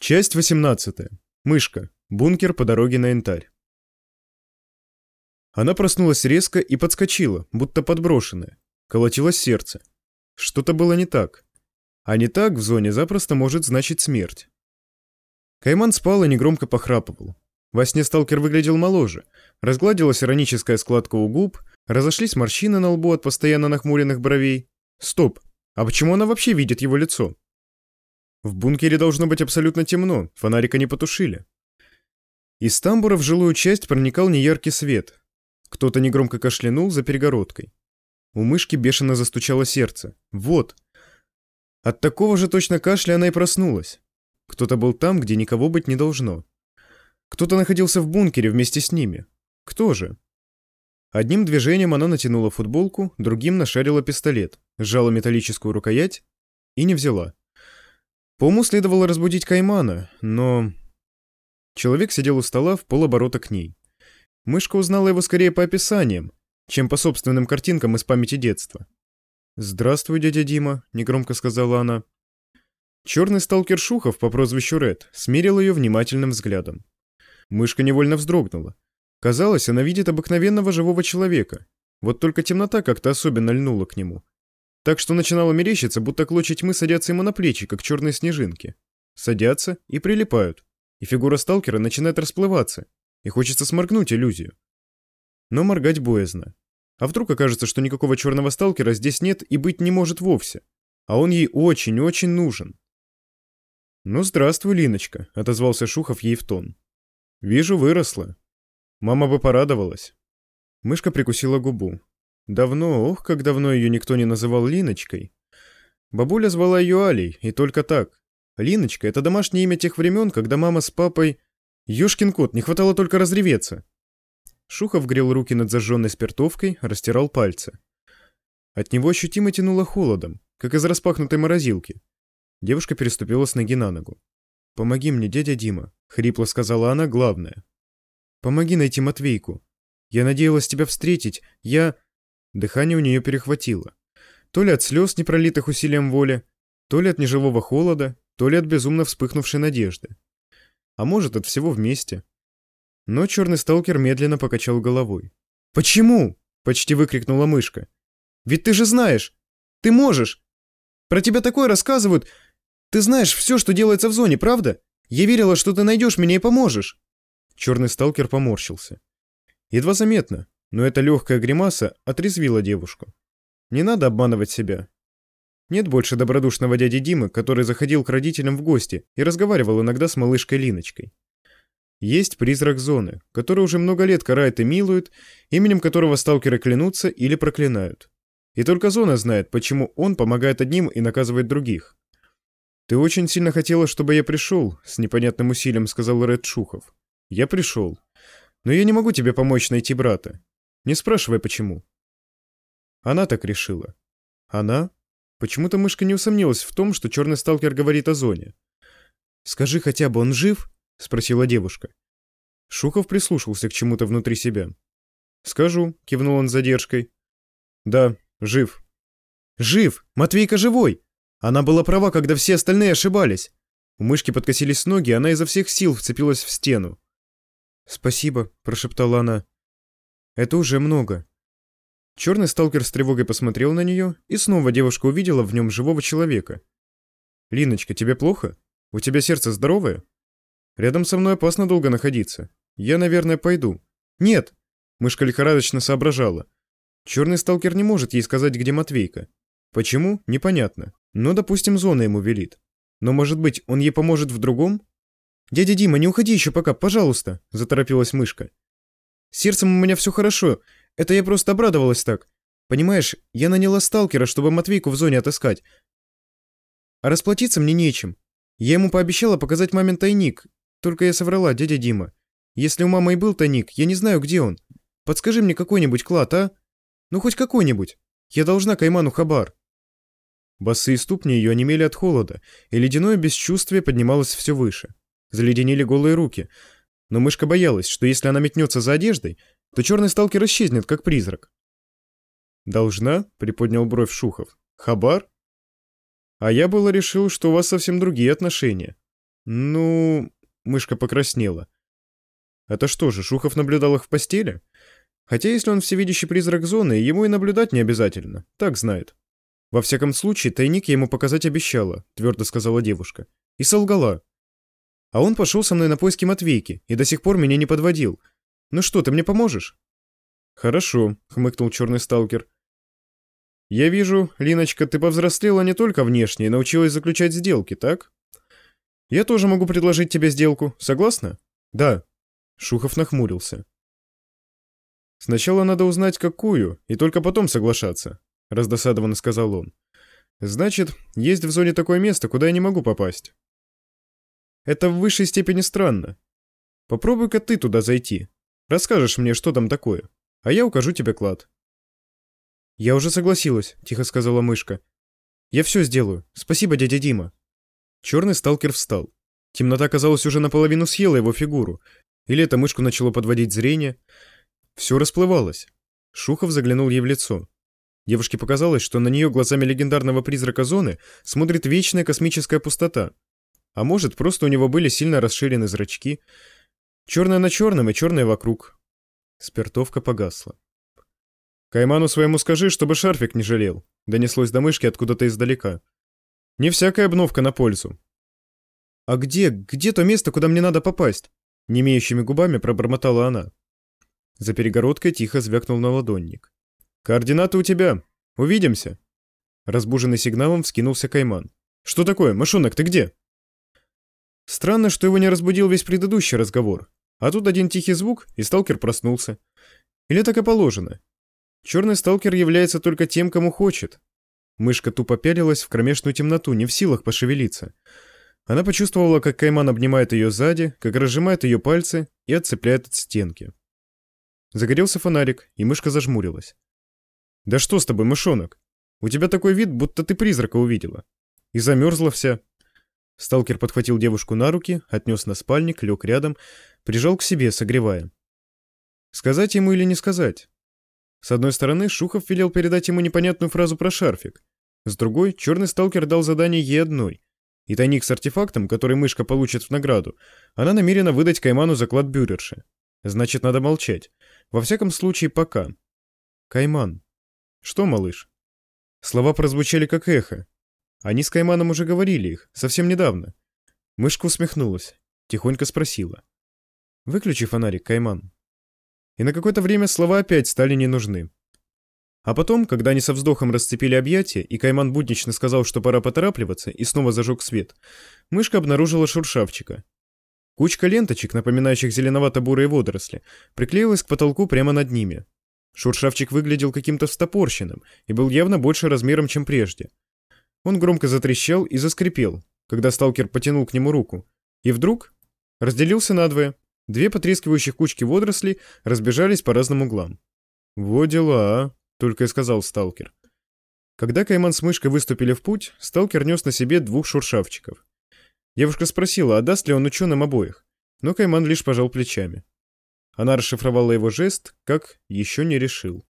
Часть 18. Мышка. Бункер по дороге на Янтарь. Она проснулась резко и подскочила, будто подброшенная. Колотилось сердце. Что-то было не так. А не так в зоне запросто может значить смерть. Кайман спал и негромко похрапывал. Во сне сталкер выглядел моложе. Разгладилась ироническая складка у губ, разошлись морщины на лбу от постоянно нахмуренных бровей. Стоп, а почему она вообще видит его лицо? В бункере должно быть абсолютно темно, фонарика не потушили. Из тамбура в жилую часть проникал неяркий свет. Кто-то негромко кашлянул за перегородкой. У мышки бешено застучало сердце. Вот. От такого же точно кашля она и проснулась. Кто-то был там, где никого быть не должно. Кто-то находился в бункере вместе с ними. Кто же? Одним движением она натянула футболку, другим нашарила пистолет, сжала металлическую рукоять и не взяла. По уму следовало разбудить Каймана, но... Человек сидел у стола в полоборота к ней. Мышка узнала его скорее по описаниям, чем по собственным картинкам из памяти детства. «Здравствуй, дядя Дима», — негромко сказала она. Черный сталкер Шухов по прозвищу Ред смерил ее внимательным взглядом. Мышка невольно вздрогнула. Казалось, она видит обыкновенного живого человека. Вот только темнота как-то особенно льнула к нему. Так что начинало мерещиться, будто клочья тьмы садятся ему на плечи, как черные снежинки. Садятся и прилипают. И фигура сталкера начинает расплываться. И хочется сморгнуть иллюзию. Но моргать боязно. А вдруг окажется, что никакого черного сталкера здесь нет и быть не может вовсе. А он ей очень-очень нужен. «Ну, здравствуй, Линочка», — отозвался Шухов ей в тон. «Вижу, выросла. Мама бы порадовалась». Мышка прикусила губу. Давно, ох, как давно ее никто не называл Линочкой. Бабуля звала ее Алей, и только так. Линочка — это домашнее имя тех времен, когда мама с папой... Ёшкин кот, не хватало только разреветься. Шухов грел руки над зажженной спиртовкой, растирал пальцы. От него ощутимо тянуло холодом, как из распахнутой морозилки. Девушка переступила с ноги на ногу. «Помоги мне, дядя Дима», — хрипло сказала она главное. «Помоги найти Матвейку. Я надеялась тебя встретить. Дыхание у нее перехватило. То ли от слез, не пролитых усилием воли, то ли от неживого холода, то ли от безумно вспыхнувшей надежды. А может, от всего вместе. Но черный сталкер медленно покачал головой. «Почему?» — почти выкрикнула мышка. «Ведь ты же знаешь! Ты можешь! Про тебя такое рассказывают! Ты знаешь все, что делается в зоне, правда? Я верила, что ты найдешь меня и поможешь!» Черный сталкер поморщился. Едва заметно, но эта легкая гримаса отрезвила девушку. Не надо обманывать себя. Нет больше добродушного дяди Димы, который заходил к родителям в гости и разговаривал иногда с малышкой Линочкой. Есть призрак зоны, который уже много лет карает и милует, именем которого сталкеры клянутся или проклинают. И только зона знает, почему он помогает одним и наказывает других. «Ты очень сильно хотела, чтобы я пришел», — с непонятным усилием сказал Ред Шухов. «Я пришел. Но я не могу тебе помочь найти брата. Не спрашивай, почему». Она так решила. Она? Почему-то мышка не усомнилась в том, что черный сталкер говорит о зоне. «Скажи хотя бы, он жив?» — спросила девушка. Шухов прислушался к чему-то внутри себя. «Скажу», — кивнул он с задержкой. «Да, жив». «Жив! Матвейка живой! Она была права, когда все остальные ошибались!» У мышки подкосились ноги, она изо всех сил вцепилась в стену. «Спасибо», — прошептала она. «Это уже много». Черный сталкер с тревогой посмотрел на нее, и снова девушка увидела в нем живого человека. «Линочка, тебе плохо? У тебя сердце здоровое? Рядом со мной опасно долго находиться. Я, наверное, пойду». «Нет!» — мышка лихорадочно соображала. Черный сталкер не может ей сказать, где Матвейка. Почему? Непонятно. Но, допустим, зона ему велит. Но, может быть, он ей поможет в другом? «Дядя Дима, не уходи еще пока, пожалуйста!» — заторопилась мышка. «С сердцем у меня все хорошо. Это я просто обрадовалась так. Понимаешь, я наняла сталкера, чтобы Матвейку в зоне отыскать. А расплатиться мне нечем. Я ему пообещала показать мамин тайник. Только я соврала, дядя Дима. Если у мамы и был тайник, я не знаю, где он. Подскажи мне какой-нибудь клад, а? Ну, хоть какой-нибудь. Я должна Кайману хабар». Босые ступни ее онемели от холода, и ледяное бесчувствие поднималось все выше. Заледенели голые руки. Но мышка боялась, что если она метнется за одеждой, то черный сталкер исчезнет, как призрак. «Должна?» — приподнял бровь Шухов. «Хабар? А я было решил, что у вас совсем другие отношения. Ну... Мышка покраснела. Это что же, Шухов наблюдал их в постели? Хотя если он всевидящий призрак зоны, ему и наблюдать не обязательно, так знает. Во всяком случае, тайник я ему показать обещала, твердо сказала девушка. И солгала. А он пошел со мной на поиски Матвейки и до сих пор меня не подводил. Ну что, ты мне поможешь? Хорошо, хмыкнул черный сталкер. Я вижу, Линочка, ты повзрослела не только внешне и научилась заключать сделки, так? Я тоже могу предложить тебе сделку, согласна? Да. Шухов нахмурился. Сначала надо узнать, какую, и только потом соглашаться, раздосадованно сказал он. Значит, есть в зоне такое место, куда я не могу попасть. Это в высшей степени странно. Попробуй-ка ты туда зайти. Расскажешь мне, что там такое, а я укажу тебе клад. Я уже согласилась, тихо сказала мышка. Я все сделаю. Спасибо, дядя Дима. Черный сталкер встал. Темнота, казалось, уже наполовину съела его фигуру. Или это мышку начало подводить зрение. Все расплывалось. Шухов заглянул ей в лицо. Девушке показалось, что на нее глазами легендарного призрака зоны смотрит вечная космическая пустота. А может, просто у него были сильно расширены зрачки. Черное на черном и черное вокруг. Спиртовка погасла. «Кайману своему скажи, чтобы шарфик не жалел», — донеслось до мышки откуда-то издалека. «Не всякая обновка на пользу». «А где то место, куда мне надо попасть?» — немеющими губами пробормотала она. За перегородкой тихо звякнул наладонник. «Координаты у тебя. Увидимся!» Разбуженный сигналом вскинулся Кайман. «Что такое? Мышонок, ты где?» Странно, что его не разбудил весь предыдущий разговор. А тут один тихий звук, и сталкер проснулся. Или так и положено. Черный сталкер является только тем, кому хочет. Мышка тупо пялилась в кромешную темноту, не в силах пошевелиться. Она почувствовала, как Кайман обнимает ее сзади, как разжимает ее пальцы и отцепляет от стенки. Загорелся фонарик, и мышка зажмурилась. «Да что с тобой, мышонок? У тебя такой вид, будто ты призрака увидела. И замерзла вся». Сталкер подхватил девушку на руки, отнес на спальник, лег рядом, прижал к себе, согревая. Сказать ему или не сказать? С одной стороны, Шухов велел передать ему непонятную фразу про шарфик. С другой, черный сталкер дал задание ей одной. И тайник с артефактом, который мышка получит в награду, она намерена выдать Кайману за клад бюрерши. Значит, надо молчать. Во всяком случае, пока. Кайман. Что, малыш? Слова прозвучали как эхо. Они с Кайманом уже говорили их, совсем недавно. Мышка усмехнулась, тихонько спросила. «Выключи фонарик, Кайман». И на какое-то время слова опять стали не нужны. А потом, когда они со вздохом расцепили объятия, и Кайман буднично сказал, что пора поторапливаться, и снова зажег свет, мышка обнаружила шуршавчика. Кучка ленточек, напоминающих зеленовато-бурые водоросли, приклеилась к потолку прямо над ними. Шуршавчик выглядел каким-то встопорщенным и был явно больше размером, чем прежде. Он громко затрещал и заскрипел, когда сталкер потянул к нему руку. И вдруг разделился надвое. Две потрескивающих кучки водорослей разбежались по разным углам. «Во дела, только и сказал сталкер. Когда Кайман с мышкой выступили в путь, сталкер нес на себе двух шуршавчиков. Девушка спросила, отдаст ли он ученым обоих, но Кайман лишь пожал плечами. Она расшифровала его жест, как «еще не решил».